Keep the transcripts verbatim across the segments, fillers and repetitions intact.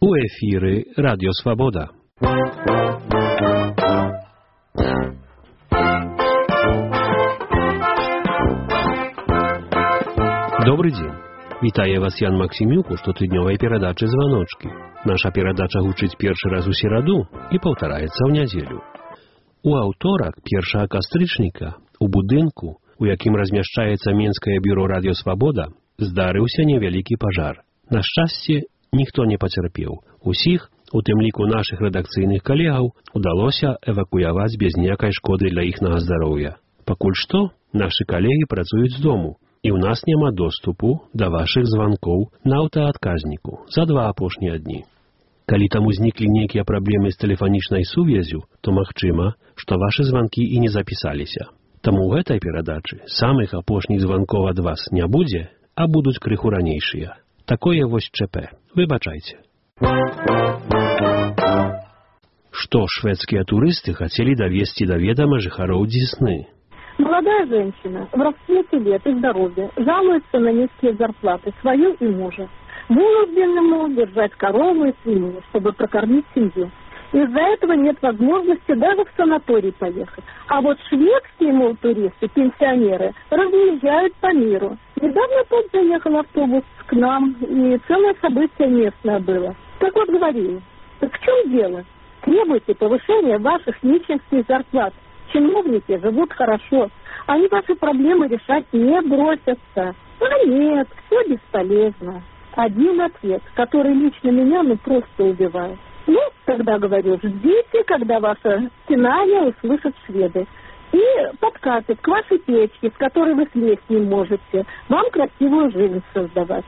У эфіры Радіо Свабода. Добрый дзень. Вітае вас Ян Максімюк у штотыднёвай перадачы «Званочкі». Наша перадача гучыць першы раз у сераду і паўтараецца ў нядзелю. У аўторак, першага кастрычніка, у будынку, у якім размяшчаецца Менскае бюро «Радіо Свабода», здарыўся невялікі пажар. На шчасце, ніхто не пацярпеў. Усіх, у тым ліку нашых рэдакцыйных калегаў, удалося эвакуяваць без ніякай шкоды для іхнага здароўя. Пакуль што, нашы калегі працуюць з дому, і ў нас няма доступу да вашых званкоў на аўтаадказніку за два апошнія дні. Калі там узніклі нейкія праблемы з тэлефанічнай сувязю, то магчыма, што вашы званкі і не запісаліся. Таму ў гэтай перадачы самых апошніх званкоў ад вас не будзе, а будуць крыху ранейшыя. Такое вось ЧП. Выбачайце. Што шведскія турысты хацелі давесці да ведама жыхароў Дзесны? Молодая женщина в расцвете лет и здоровья жалуется на низкие зарплаты свою и мужа. Вынуждены, мол, держать корову и свинью, чтобы прокормить семью. Из-за этого нет возможности даже в санаторий поехать. А вот шведские, мол, туристы, пенсионеры, разъезжают по миру. Недавно тут заехал автобус к нам, и целое событие местное было. Так вот говорили, так в чем дело? Требуйте повышения ваших нищенских зарплат. Чиновники живут хорошо, они ваши проблемы решать не бросятся. А нет, все бесполезно. Один ответ, который лично меня ну просто убивает. Ну, тогда говорю, ждите, когда ваше стенание услышат шведы. И подкатят к вашей печке, с которой вы слезть не можете, вам красивую жизнь создавать.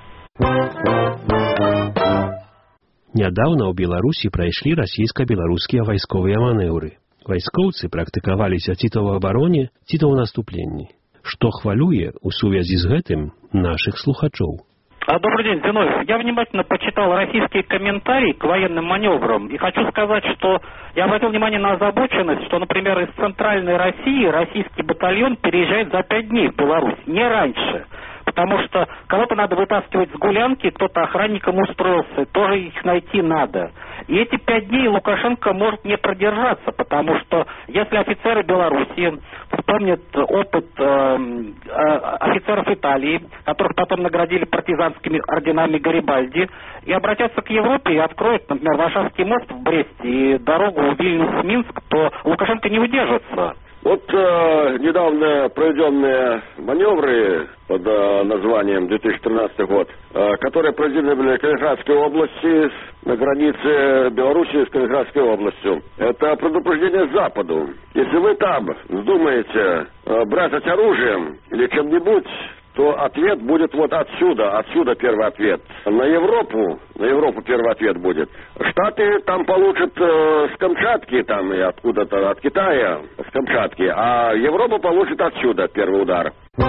Нядаўна ў Беларусі прайшлі расійска-беларускія вайсковыя манеўры. Вайскоўцы практыкаваліся ці то ў абароне, ці то ў наступленні. Што хвалюе у сувязі з гэтым наших слухачоў? Добрый день, Зиновьев. Я внимательно почитал российские комментарии к военным маневрам и хочу сказать, что я обратил внимание на озабоченность, что, например, из центральной России российский батальон переезжает за пять дней в Беларусь, не раньше. Потому что кого-то надо вытаскивать с гулянки, кто-то охранником устроился, тоже их найти надо. И эти пять дней Лукашенко может не продержаться, потому что если офицеры Беларуси вспомнят опыт э, э, офицеров Италии, которых потом наградили партизанскими орденами Гарибальди, и обратятся к Европе и откроют, например, Варшавский мост в Бресте и дорогу Вильнюс-Минск, то Лукашенко не удержится. Вот э, недавно проведенные маневры под э, названием две тысячи тринадцатый год, э, которые проведены были в Калининградской области, на границе Белоруссии с Калининградской областью. Это предупреждение Западу. Если вы там вздумаете э, брать оружием или чем-нибудь, то ответ будет вот отсюда, отсюда первый ответ. На Европу, на Европу первый ответ будет. Штаты там получат э, с Камчатки, там и откуда-то, от Китая, с Камчатки, а Европа получит отсюда первый удар.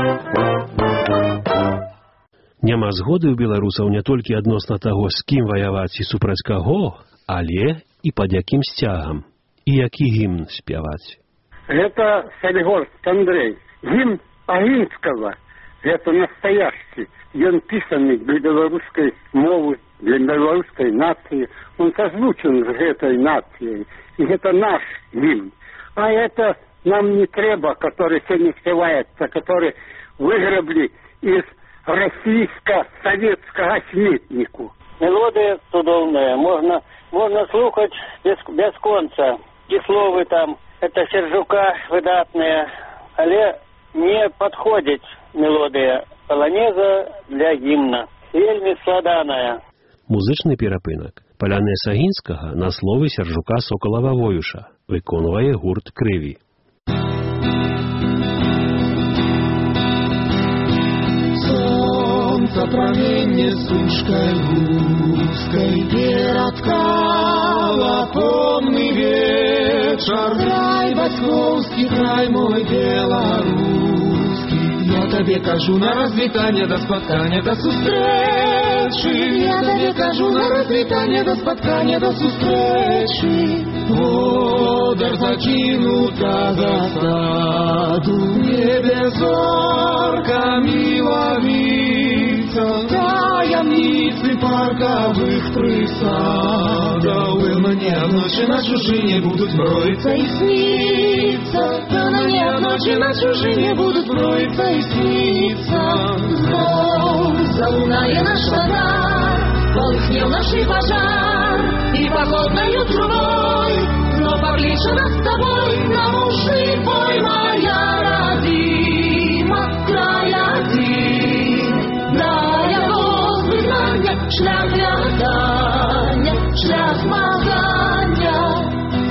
Няма згоды ў беларусаў не толькі адносна таго, з кім ваяваць і супраць каго, але і пад якім сцягам, і які гімн спяваць. Это Солигорск, Андрей. Гимн Агинского. Это настоящий. Он писанный для белорусской мовы, для белорусской нации. Он созвучен с этой нацией. И это наш гимн. А это нам не треба, который сегодня спевается, который выгребли из российско-советского сметнику. Мелодия чудовная. Можно, можно слухать без, без конца. И словы там, это Сержука выдатные, але не подходит мелодия полонеза для гімна. Вельмі складаная. Музычны перапынак. Палянез Агінскага на словы Сержука Сокалава-Воюша выконвае гурт «Крыві». Солнце променне сушкой гуской переткало помный вечер. Край бацьковский, край мой белорусский. Я тебе кажу на развітанне до спаткання до сустрэчы. Я тебе кажу на развітанне до спаткання до сустрэчы. Водар закінута за саду, небе зорка мілавіца. снится таямницы парковых присадов. И мне ночи на чужине будут мроиться и сниться. Да мне ночи на чужине будут мроиться и сниться. Зов, залуная наш фонарь, полыхнел нашей пожар, и походною трубой но поближе нас с тобой на мужи бой, моя родима, край один, дая возвыгнання, шлях вядання, шлях змагання.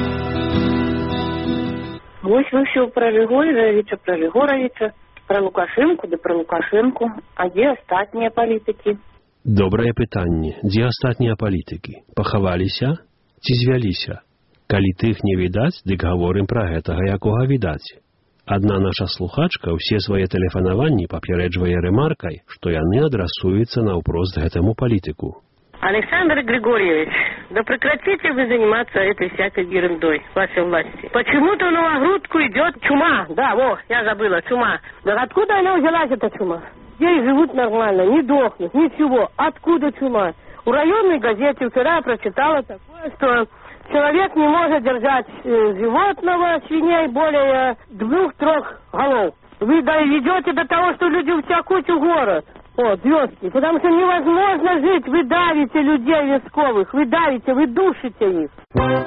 Вось вы все про Григорьевича, про Григоровича, про Лукашенко, да про Лукашенко. А где остатние политики? Добрае пытанне. Дзе астатнія палітыкі? Пахаваліся ці звяліся? Калі тых не відаць, дык гаворым пра гэтага, якога відаць. Адна наша слухачка ўсе свае тэлефанаванні папярэджвае рэмаркай, што яны адрасуюцца наўпрост гэтаму палітыку. Александр Григорьевич, да прекратите вы заниматься этой всякой ерундой, вашей власти. Почему-то в Новогрудку идет чума. Да, во, я забыла, чума. Да откуда она взялась, эта чума? Здесь живут нормально, не дохнут, ничего. Откуда чума? В районной газете вчера прочитала такое, что человек не может держать э, животного, свиней, более двух-трех голов. Вы доведете до того, что люди утекут в город. Вот, звездки. Потому что невозможно жить. Вы давите людей войсковых, вы давите, вы душите их.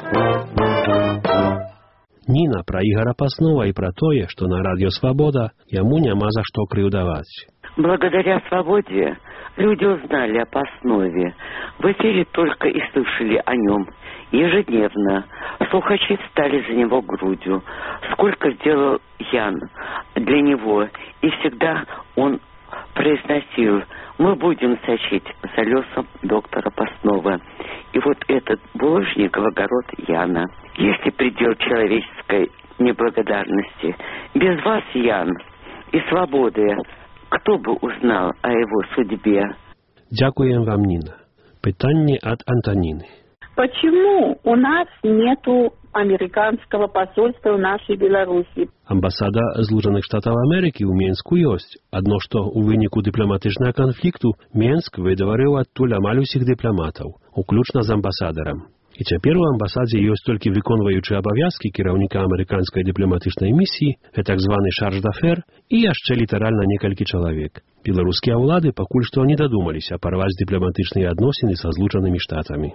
Ніна пра Ігора Паснова і пра тое, што на радыё «Свабода» яму няма за што крыўдаваць. Благодаря «Свободе» люди узнали о Паснове. В эфире только и слышали о нем. Ежедневно слухачи стали за него грудью. Сколько сделал Ян для него. И всегда он произносил: мы будем сочить за лесом доктора Паснова. И вот этот булыжник в огород Яна. Есть ли предел человеческой неблагодарности? Без вас, Ян, и свободы, кто бы узнал о его судьбе? Дякуем вам, Нина. Пытанне от Антонины. Почему у нас нету американского посольства в нашей Беларуси? Амбасада Злучаных Штатаў Амерыкі ў Менску ёсць. Адно што ў выніку дыпламатычнага канфлікту Менск выдаварыў адтуль амаль усіх дыпламатаў, уключна з амбасадарам. І цяпер у амбасадзе ёсць толькі выконваючы абавязкі кіраўніка амерыканскай дыпламатычнай місіі, так званы шарж дафер, і яшчэ літаральна некалькі чалавек. Беларускія ўлады пакуль што не дадумаліся парваць дыпламатычныя адносіны са Злучанымі Штатамі.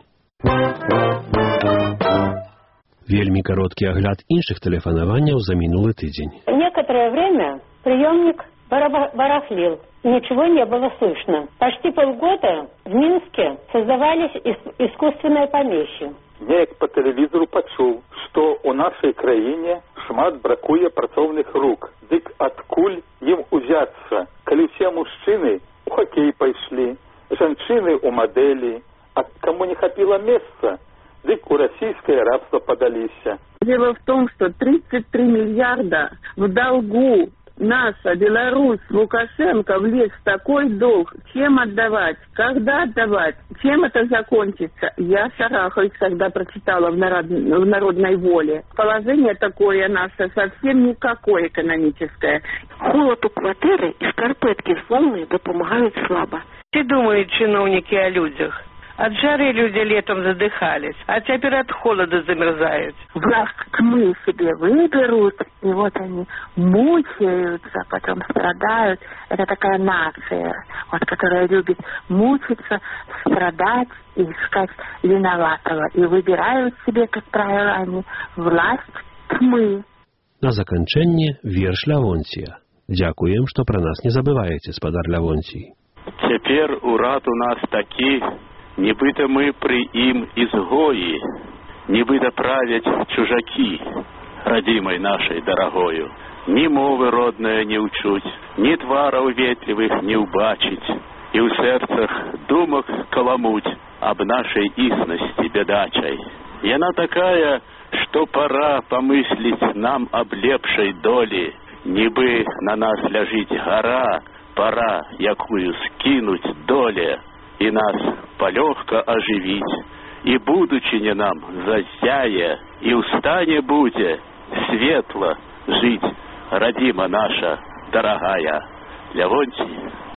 Вельмі кароткі агляд іншых тэлефанаванняў за минулый тыдзень. Некоторое время приемник барахлил, ничего не было слышно. Почти полгода в Минске создавались искусственные помещи. Я по телевизору почув, что у нашей краине шмат бракуе працовных рук. Дык откуль им узяться, коли все мужчины у хоккей пошли, женщины у модели, а кому не хватило места, дык у российское рабство подались. Дело в том, что тридцать три миллиарда в долгу. Наша Беларусь, Лукашенко влез в такой долг. Чем отдавать? Когда отдавать? Чем это закончится? Я шарахаюсь, когда прочитала в, народ... в «Народной воле». Положение такое наше совсем никакое экономическое. Холод у квартиры и шкарпетки сломные допомагают слабо. Что думают чиновники о людях? От жары люди летом задыхались, а теперь от холода замерзают. Власть тьмы себе выберут, и вот они мучаются, потом страдают. Это такая нация, вот, которая любит мучиться, страдать и искать виноватого. И выбирают себе, как правило, они власть тьмы. На заканчэнне верш Лявонція. Дякуем, што пра нас не забываеце, спадар Лявонцій. Цяпер урад у нас такі, нібыта мы пры ім изгоі, нібыта правяць чужакі, радзімай нашай дарагою. Ні мовы родная не ўчуць, ні твараў ветлівых не ўбачыць, і ў сэрцах думак каламуць аб нашай існасці бядачай. Яна такая, што пара памысліць нам аб лепшай долі, нібы на нас ляжыць гара, пара, якую скінуць доле, и нас полегко оживить, и будучиня нам засяе, и устане буде светло жить, родима наша дорогая. Лявонтий.